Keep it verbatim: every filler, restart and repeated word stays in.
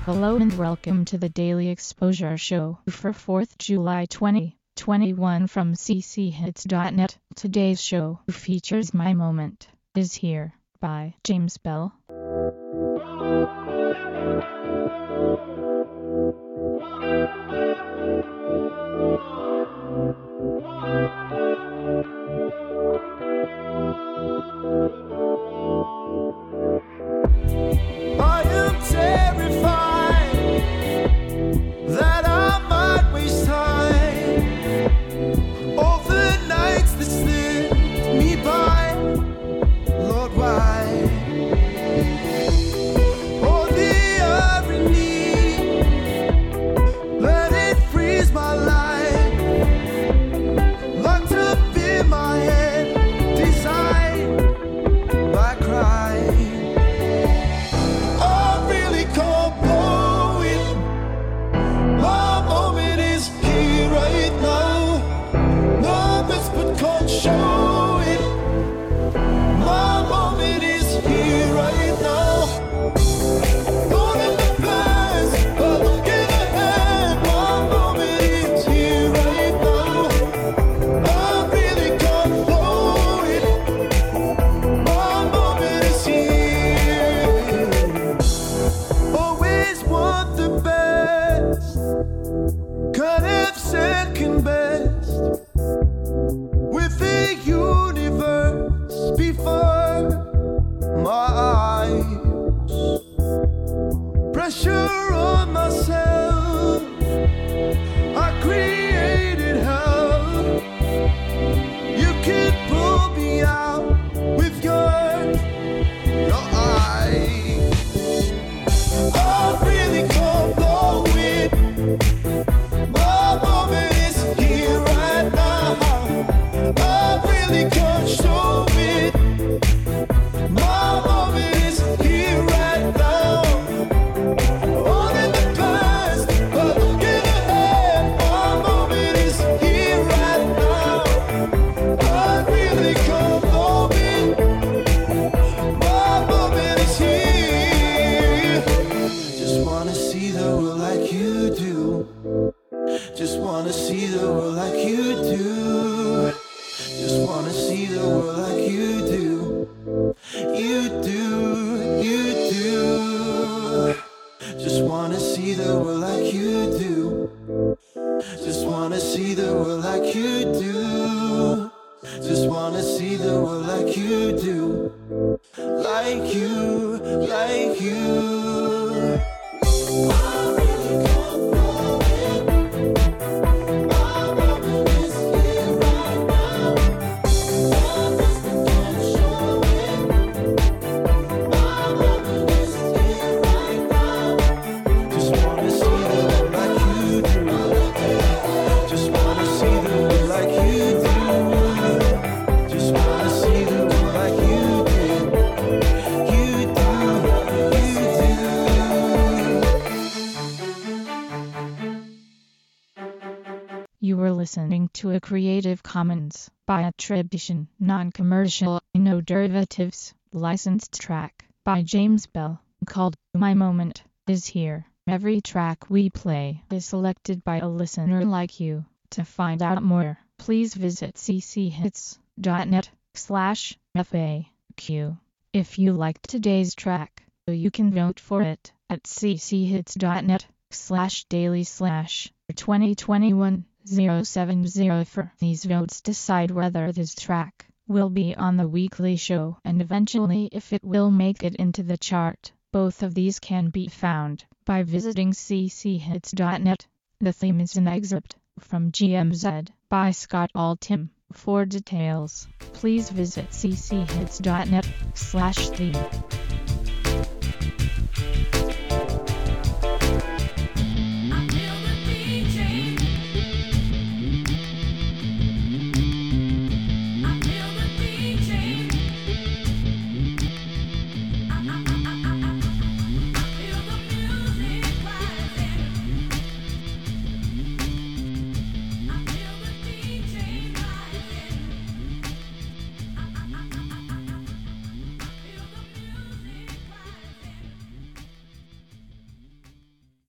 Hello and welcome to the Daily Exposure Show for fourth of July twenty twenty-one from c c hits dot net. Today's show features My Moment Is Here by James Bell. I am terrified that I might waste time. All the nights that slip me by, Lord, why? Oh, the irony, let it freeze my life, locked up in my head, designed by crime. Show it. My moment is here right now. Not in the past, but looking ahead. My moment is here right now. I really can't blow it. My moment is here. Always want the best. Could have second best. With the universe before my eyes, pressure on myself, I created hell. You can pull me out with your, your eyes. I really can't blow it. My moment is here right now. I really can't show it. My moment is here right now. All in the past, but looking ahead. My moment is here right now. I really can't blow it. My moment is here. Just wanna see the world like you do. Just wanna see the world like you do. Just wanna see the world like you do. You do, you do. Just wanna see the world like you do. Just wanna see the world like you do. Just wanna see the world like you do. Like you, like you. I really can't blow it. My moment is here right now. Others that can't show it. My moment is here right now. Just wanna see the world like you do. Just wanna see the world like you do. Just wanna see the world like you do. You do, you do. You were listening to a Creative Commons by attribution, non-commercial, no derivatives, licensed track by James Bell called My Moment Is Here. Every track we play is selected by a listener like you. To find out more, please visit c c hits dot net slash F A Q. If you liked today's track, you can vote for it at c c hits dot net slash daily slash twenty twenty-one oh seven oh four. These votes decide whether this track will be on the weekly show and eventually if it will make it into the chart. Both of these can be found by visiting c c hits dot net. The theme is an excerpt from G M Z by Scott Altham. For details, please visit c c hits dot net slash theme.